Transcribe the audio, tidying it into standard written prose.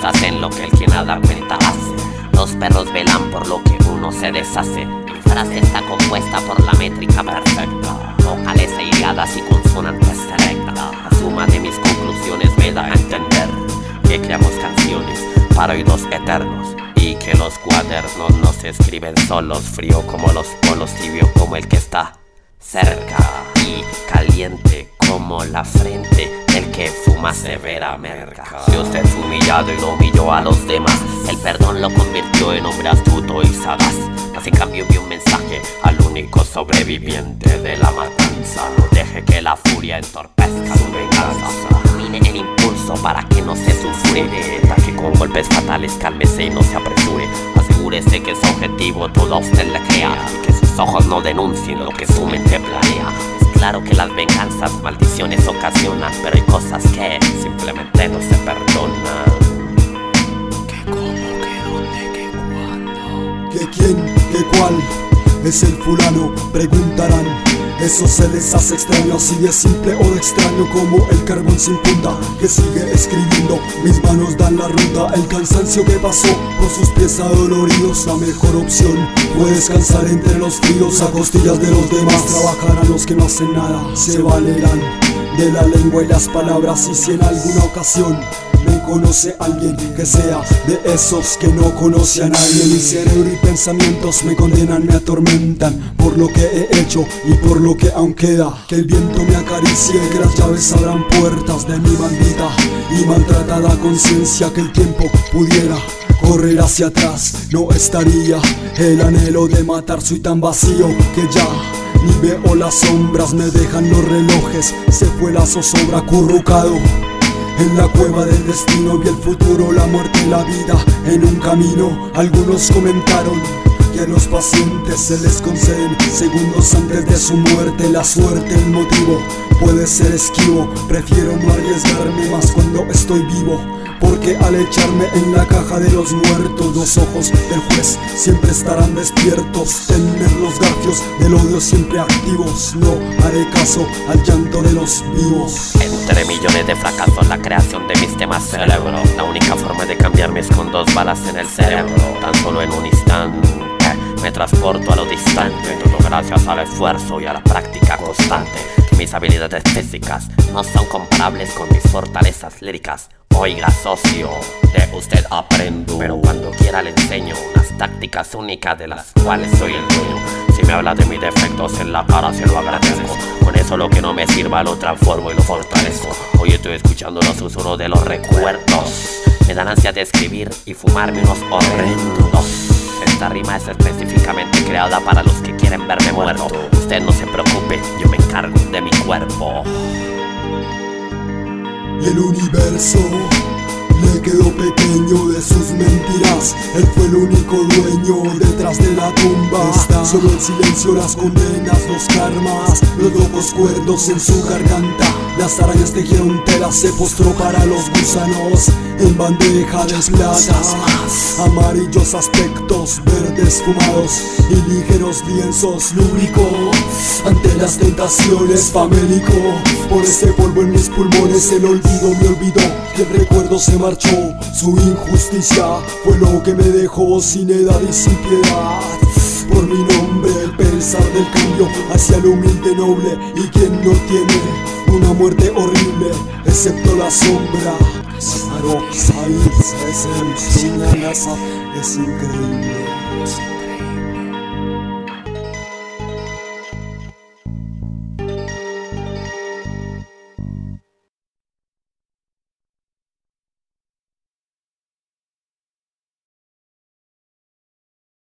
estás en lo que el que nada cuenta hace. Los perros velan por lo que uno se deshace. Mi frase está compuesta por la métrica perfecta, vocales aireadas y consonantes rectas. La suma de mis conclusiones me da a entender que creamos canciones para oídos eternos, y que los cuadernos no se escriben solos, frío como los polos, tibio como el que está cerca, y caliente como la frente del que fuma severa merca. Si usted es humillado y no humilló a los demás, el perdón lo convirtió en hombre astuto y sagaz. Así en cambio envió un mensaje al único sobreviviente de la matanza: no deje que la furia entorpezca su venganza. Domine el impulso para que no se sulfure, ataque con golpes fatales, cálmese y no se apresure. Asegúrese que su objetivo todo a usted le crea, y que sus ojos no denuncien lo que su mente planea. Es claro que las venganzas maldiciones ocasionan, pero hay cosas que simplemente no se perdonan. ¿Qué cómo, qué dónde, qué cuándo? ¿Qué quién, qué cuál? Es el fulano, preguntarán. Eso se les hace extraño, así de simple o de extraño como el carbón sin punta que sigue escribiendo. Mis manos dan la ruta, el cansancio que pasó por sus pies adoloridos. La mejor opción fue descansar entre los fríos, a costillas de los demás. Trabajarán los que no hacen nada, se valerán de la lengua y las palabras. Y si en alguna ocasión me conoce alguien, que sea de esos que no conoce a nadie. Mi cerebro y pensamientos me condenan, me atormentan por lo que he hecho y por lo que aún queda. Que el viento me acaricie, que las llaves abran puertas de mi maldita y maltratada conciencia. Que el tiempo pudiera correr hacia atrás, no estaría. El anhelo de matar, soy tan vacío que ya ni veo las sombras, me dejan los relojes. Se fue la zozobra acurrucado en la cueva del destino. Vi el futuro, la muerte y la vida en un camino. Algunos comentaron que a los pacientes se les conceden segundos antes de su muerte. La suerte, el motivo puede ser esquivo, prefiero no arriesgarme más cuando estoy vivo, porque al echarme en la caja de los muertos, los ojos del juez siempre estarán despiertos. Tener los garfios del odio siempre activos, no haré caso al llanto de los vivos. Entre millones de fracasos, la creación de mis temas cerebro. La única forma de cambiarme es con 2 balas en el cerebro. Tan solo en un instante me transporto a lo distante, todo gracias al esfuerzo y a la práctica constante. Mis habilidades físicas no son comparables con mis fortalezas líricas. Oiga, socio, de usted aprendo, pero cuando quiera le enseño unas tácticas únicas de las cuales soy el dueño. Si me habla de mis defectos en la cara, se lo agradezco. Con eso lo que no me sirva lo transformo y lo fortalezco. Hoy estoy escuchando los susurros de los recuerdos. Me dan ansia de escribir y fumarme unos horrendos. Esta rima es específicamente creada para los que quieren verme muerto. Usted no se preocupe, yo me encargo de mi cuerpo. Y el universo le quedó pequeño de sus mentiras. Él fue el único dueño detrás de la tumba. Está solo el silencio, las condenas, los karmas, los locos cuerdos en su garganta. Las arañas tejieron tela, se postró para los gusanos en bandeja de plata. Amarillos aspectos, verdes fumados y ligeros lienzos lúbricos. Ante las tentaciones famélico, por ese polvo en mis pulmones el olvido me olvidó. Y el recuerdo se marchó, su injusticia fue lo que me dejó sin edad y sin piedad. Por mi nombre el pensar del cambio hacia el humilde noble, y quien no tiene una muerte horrible excepto la sombra. Es increíble.